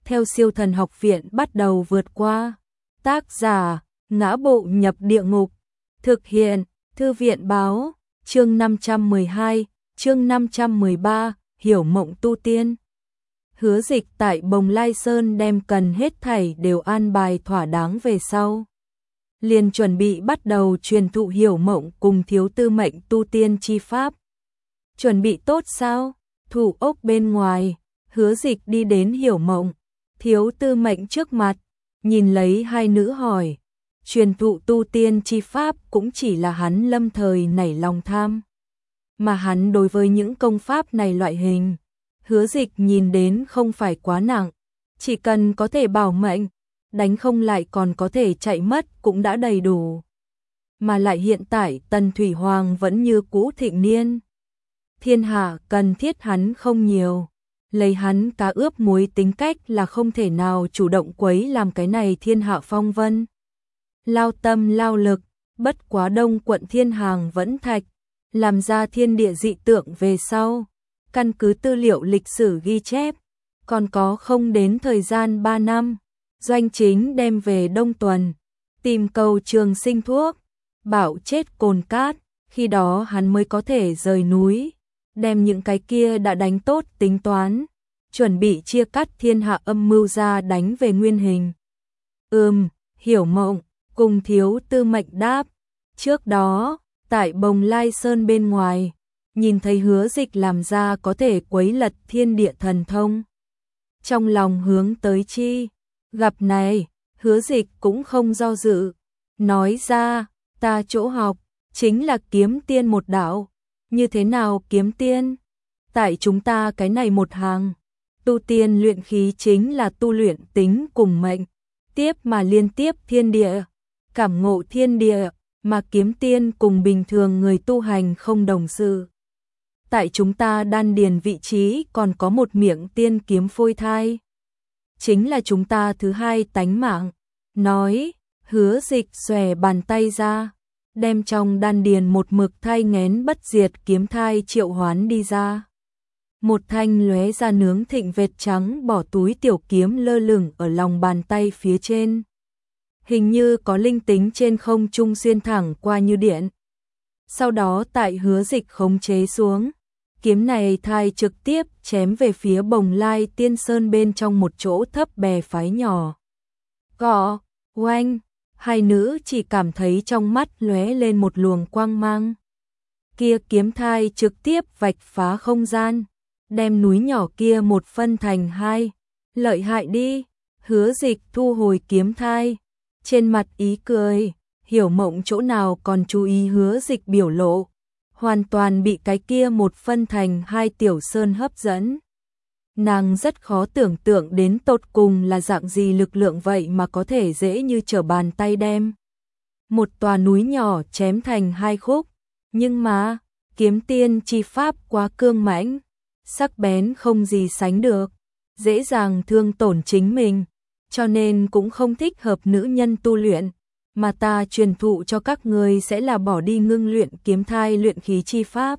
theo Siêu Thần Học Viện bắt đầu vượt qua. Tác giả: Ngã Bộ Nhập Địa Ngục. Thực hiện: Thư viện báo. Chương 512, chương 513, hiểu mộng tu tiên. Hứa Dịch tại Bồng Lai Sơn đem cần hết thảy đều an bài thỏa đáng về sau, liền chuẩn bị bắt đầu truyền thụ hiểu mộng cùng thiếu tư mệnh tu tiên chi pháp. Chuẩn bị tốt sao? Thủ ốc bên ngoài, Hứa Dịch đi đến hiểu mộng, thiếu tư mệnh trước mặt, nhìn lấy hai nữ hỏi. Truyền thụ tu tiên chi pháp cũng chỉ là hắn lâm thời nảy lòng tham, mà hắn đối với những công pháp này loại hình, Hứa Dịch nhìn đến không phải quá nặng, chỉ cần có thể bảo mệnh, đánh không lại còn có thể chạy mất cũng đã đầy đủ. Mà lại hiện tại Tần Thủy Hoàng vẫn như cũ thịnh niên, thiên hạ cần thiết hắn không nhiều, lấy hắn cá ướp muối tính cách là không thể nào chủ động quấy làm cái này thiên hạ phong vân. Lao tâm lao lực, bất quá Đông quận Thiên Hàng vẫn thạch, làm ra thiên địa dị tượng về sau. Căn cứ tư liệu lịch sử ghi chép, còn có không đến thời gian 3 năm, Doanh Chính đem về Đông Tuần, tìm cầu trường sinh thuốc, bảo chết cồn cát, khi đó hắn mới có thể rời núi, đem những cái kia đã đánh tốt tính toán, chuẩn bị chia cắt thiên hạ âm mưu ra đánh về nguyên hình. Hiểu mộng cùng thiếu tư mệnh đáp. Trước đó, tại Bồng Lai Sơn bên ngoài, nhìn thấy Hứa Dịch làm ra có thể quấy lật thiên địa thần thông. Trong lòng hướng tới chi, gặp này, Hứa Dịch cũng không do dự, nói ra, ta chỗ học, chính là kiếm tiên một đạo. Như thế nào kiếm tiên? Tại chúng ta cái này một hàng, tu tiên luyện khí chính là tu luyện tính cùng mệnh, tiếp mà liên tiếp thiên địa, cảm ngộ thiên địa, mà kiếm tiên cùng bình thường người tu hành không đồng sự. Tại chúng ta đan điền vị trí còn có một miệng tiên kiếm phôi thai, chính là chúng ta thứ hai tánh mạng. Nói, Hứa Dịch xòe bàn tay ra, đem trong đan điền một mực thai nghén bất diệt kiếm thai triệu hoán đi ra. Một thanh lóe ra nướng thịnh vệt trắng bỏ túi tiểu kiếm lơ lửng ở lòng bàn tay phía trên, hình như có linh tính trên không trung xuyên thẳng qua như điện. Sau đó tại Hứa Dịch khống chế xuống, kiếm này thai trực tiếp chém về phía Bồng Lai Tiên Sơn bên trong một chỗ thấp bè phái nhỏ. Gõ, oanh, hai nữ chỉ cảm thấy trong mắt lóe lên một luồng quang mang. Kia kiếm thai trực tiếp vạch phá không gian, đem núi nhỏ kia một phân thành hai. Lợi hại đi. Hứa Dịch thu hồi kiếm thai, trên mặt ý cười. Hiểu mộng chỗ nào còn chú ý Hứa Dịch biểu lộ, hoàn toàn bị cái kia một phân thành hai tiểu sơn hấp dẫn. Nàng rất khó tưởng tượng đến tột cùng là dạng gì lực lượng vậy mà có thể dễ như trở bàn tay đem một tòa núi nhỏ chém thành hai khúc. Nhưng mà, kiếm tiên chi pháp quá cương mãnh, sắc bén không gì sánh được, dễ dàng thương tổn chính mình, cho nên cũng không thích hợp nữ nhân tu luyện, mà ta truyền thụ cho các ngươi sẽ là bỏ đi ngưng luyện kiếm thai luyện khí chi pháp.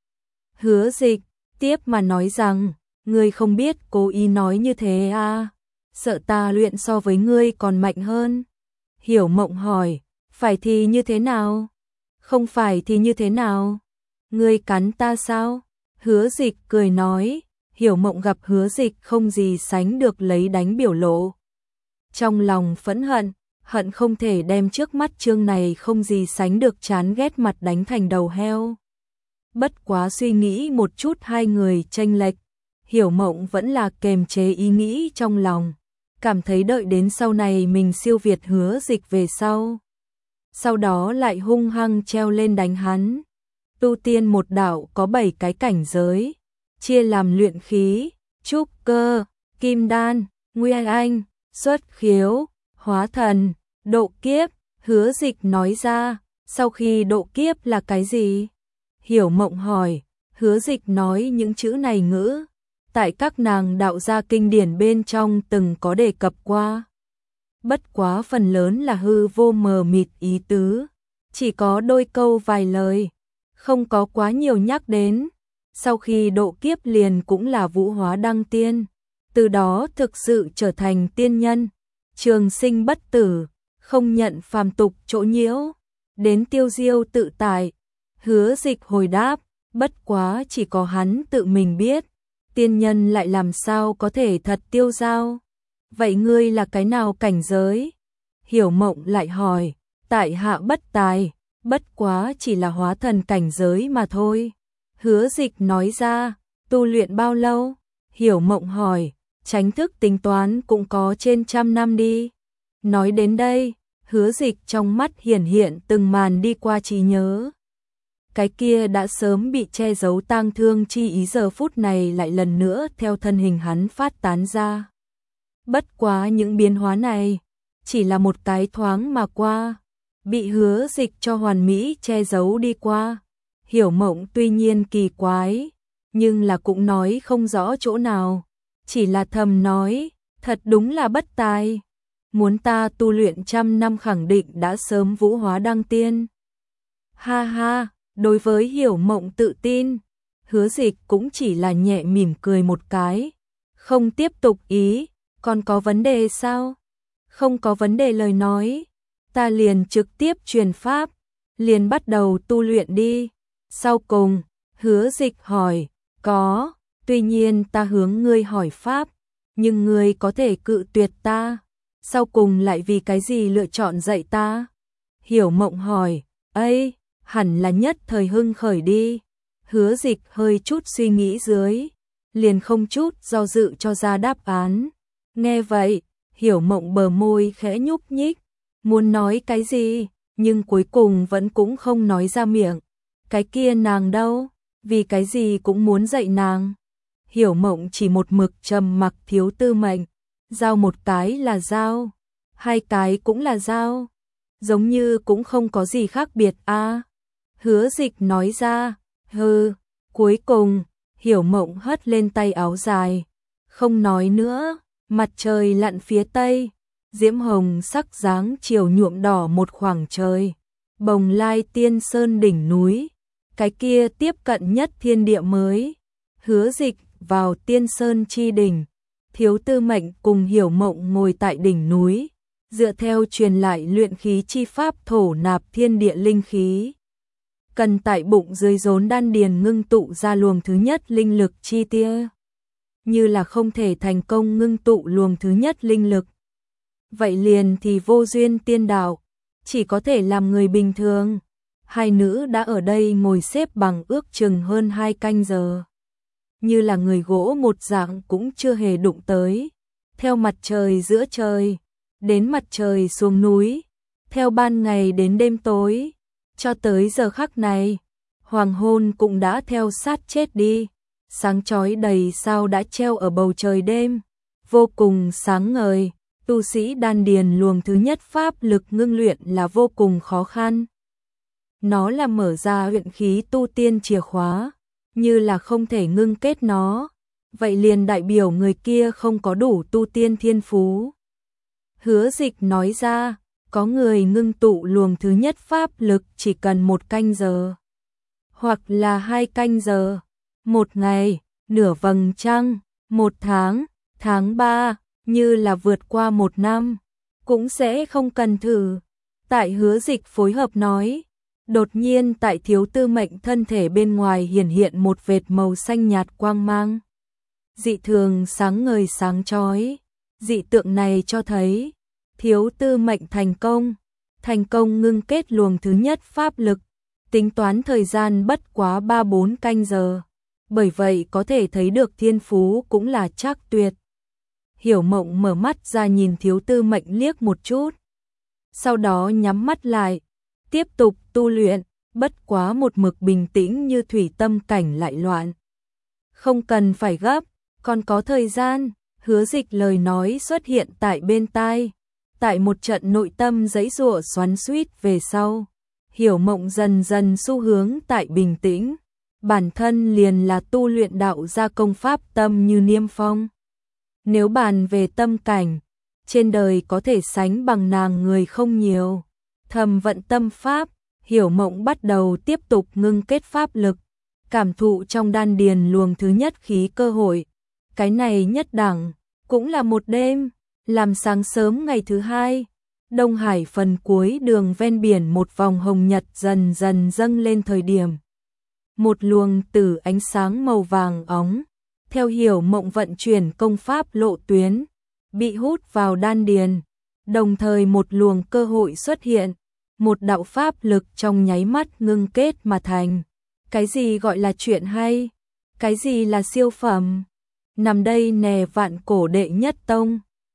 Hứa Dịch tiếp mà nói rằng, ngươi không biết cố ý nói như thế à, sợ ta luyện so với ngươi còn mạnh hơn. Hiểu mộng hỏi, phải thì như thế nào? Không phải thì như thế nào? Ngươi cắn ta sao? Hứa Dịch cười nói. Hiểu mộng gặp Hứa Dịch không gì sánh được lấy đánh biểu lộ, trong lòng phẫn hận, hận không thể đem trước mắt chương này không gì sánh được chán ghét mặt đánh thành đầu heo. Bất quá suy nghĩ một chút hai người chênh lệch, Hiểu mộng vẫn là kềm chế ý nghĩ trong lòng, cảm thấy đợi đến sau này mình siêu việt Hứa Dịch về sau đó lại hung hăng treo lên đánh hắn. Tu tiên một đạo có 7 cái cảnh giới, chia làm luyện khí, trúc cơ, kim đan, nguyên anh, xuất khiếu, hóa thần, độ kiếp. Hứa Dịch nói ra. Sau khi độ kiếp là cái gì? Hiểu mộng hỏi. Hứa Dịch nói những chữ này ngữ, tại các nàng đạo gia kinh điển bên trong từng có đề cập qua. Bất quá phần lớn là hư vô mờ mịt ý tứ, chỉ có đôi câu vài lời, không có quá nhiều nhắc đến. Sau khi độ kiếp liền cũng là vũ hóa đăng tiên, từ đó thực sự trở thành tiên nhân, trường sinh bất tử, không nhận phàm tục chỗ nhiễu, đến tiêu diêu tự tại. Hứa Dịch hồi đáp, bất quá chỉ có hắn tự mình biết, tiên nhân lại làm sao có thể thật tiêu dao. Vậy ngươi là cái nào cảnh giới? Hiểu Mộng lại hỏi, tại hạ bất tài, bất quá chỉ là hóa thần cảnh giới mà thôi. Hứa Dịch nói ra, tu luyện bao lâu? Hiểu Mộng hỏi, chánh thức tính toán cũng có trên 100 năm đi. Nói đến đây, Hứa Dịch trong mắt hiển hiện từng màn đi qua trí nhớ. Cái kia đã sớm bị che giấu tang thương chi ý giờ phút này lại lần nữa theo thân hình hắn phát tán ra. Bất quá những biến hóa này, chỉ là một cái thoáng mà qua, bị Hứa Dịch cho hoàn mỹ che giấu đi qua. Hiểu Mộng tuy nhiên kỳ quái, nhưng là cũng nói không rõ chỗ nào, chỉ là thầm nói, thật đúng là bất tài. Muốn ta tu luyện 100 năm khẳng định đã sớm vũ hóa đăng tiên. Ha ha, đối với Hiểu Mộng tự tin, Hứa Dịch cũng chỉ là nhẹ mỉm cười một cái, không tiếp tục ý, còn có vấn đề sao? Không có vấn đề lời nói, ta liền trực tiếp truyền pháp, liền bắt đầu tu luyện đi. Sau cùng, Hứa Dịch hỏi, có, tuy nhiên ta hướng ngươi hỏi pháp, nhưng ngươi có thể cự tuyệt ta. Sau cùng lại vì cái gì lựa chọn dạy ta? Hiểu Mộng hỏi, ấy, hẳn là nhất thời hưng khởi đi. Hứa Dịch hơi chút suy nghĩ dưới, liền không chút do dự cho ra đáp án. Nghe vậy, Hiểu Mộng bờ môi khẽ nhúc nhích, muốn nói cái gì, nhưng cuối cùng vẫn cũng không nói ra miệng. Cái kia nàng đâu, vì cái gì cũng muốn dạy nàng. Hiểu Mộng chỉ một mực trầm mặc. Thiếu Tư Mệnh, giao một cái là giao, hai cái cũng là giao, giống như cũng không có gì khác biệt a. Hứa Dịch nói ra, hừ. Cuối cùng, Hiểu Mộng hất lên tay áo dài, không nói nữa. Mặt trời lặn phía tây, diễm hồng sắc dáng chiều nhuộm đỏ một khoảng trời. Bồng Lai Tiên Sơn đỉnh núi, cái kia tiếp cận nhất thiên địa mới. Hứa Dịch vào Tiên Sơn chi đỉnh, Thiếu Tư Mệnh cùng Hiểu Mộng ngồi tại đỉnh núi, dựa theo truyền lại luyện khí chi pháp thổ nạp thiên địa linh khí. Cần tại bụng dưới rốn đan điền ngưng tụ ra luồng thứ nhất linh lực chi tia. Như là không thể thành công ngưng tụ luồng thứ nhất linh lực, vậy liền thì vô duyên tiên đạo, chỉ có thể làm người bình thường. Hai nữ đã ở đây ngồi xếp bằng ước chừng hơn 2 canh giờ. Như là người gỗ một dạng cũng chưa hề đụng tới. Theo mặt trời giữa trời, đến mặt trời xuống núi, theo ban ngày đến đêm tối, cho tới giờ khắc này, hoàng hôn cũng đã theo sát chết đi. Sáng chói đầy sao đã treo ở bầu trời đêm, vô cùng sáng ngời. Tu sĩ đan điền luồng thứ nhất pháp lực ngưng luyện là vô cùng khó khăn. Nó là mở ra luyện khí tu tiên chìa khóa, như là không thể ngưng kết nó, vậy liền đại biểu người kia không có đủ tu tiên thiên phú. Hứa Dịch nói ra, có người ngưng tụ luồng thứ nhất pháp lực chỉ cần 1 canh giờ, hoặc là 2 canh giờ, 1 ngày, nửa vầng trăng, 1 tháng, tháng 3, như là vượt qua 1 năm, cũng sẽ không cần thử. Tại Hứa Dịch phối hợp nói, đột nhiên tại Thiếu Tư Mệnh thân thể bên ngoài hiển hiện một vệt màu xanh nhạt quang mang. Dị thường sáng ngời sáng chói. Dị tượng này cho thấy Thiếu Tư Mệnh thành công ngưng kết luồng thứ nhất pháp lực, tính toán thời gian bất quá 3-4 canh giờ. Bởi vậy có thể thấy được thiên phú cũng là trác tuyệt. Hiểu Mộng mở mắt ra nhìn Thiếu Tư Mệnh liếc một chút, sau đó nhắm mắt lại, tiếp tục tu luyện, bất quá một mực bình tĩnh như thủy, tâm cảnh lại loạn. Không cần phải gấp, còn có thời gian. Hứa Dịch lời nói xuất hiện tại bên tai, tại một trận nội tâm giãy giụa xoắn xuýt về sau, Hiểu Mộng dần dần xu hướng tại bình tĩnh. Bản thân liền là tu luyện đạo gia công pháp tâm như niêm phong. Nếu bàn về tâm cảnh, trên đời có thể sánh bằng nàng người không nhiều. Thầm vận tâm pháp, Hiểu Mộng bắt đầu tiếp tục ngưng kết pháp lực, cảm thụ trong đan điền luồng thứ nhất khí cơ hội. Cái này nhất đẳng, Cũng là một đêm, làm sáng sớm ngày thứ hai, Đông Hải phần cuối đường ven biển một vòng hồng nhật dần dần dâng lên thời điểm. Một luồng tử ánh sáng màu vàng óng, theo Hiểu Mộng vận chuyển công pháp lộ tuyến, bị hút vào đan điền, đồng thời một luồng cơ hội xuất hiện, một đạo pháp lực trong nháy mắt ngưng kết mà thành. Cái gì gọi là chuyện hay? Cái gì là siêu phẩm? Nằm đây nè Vạn Cổ đệ nhất tông,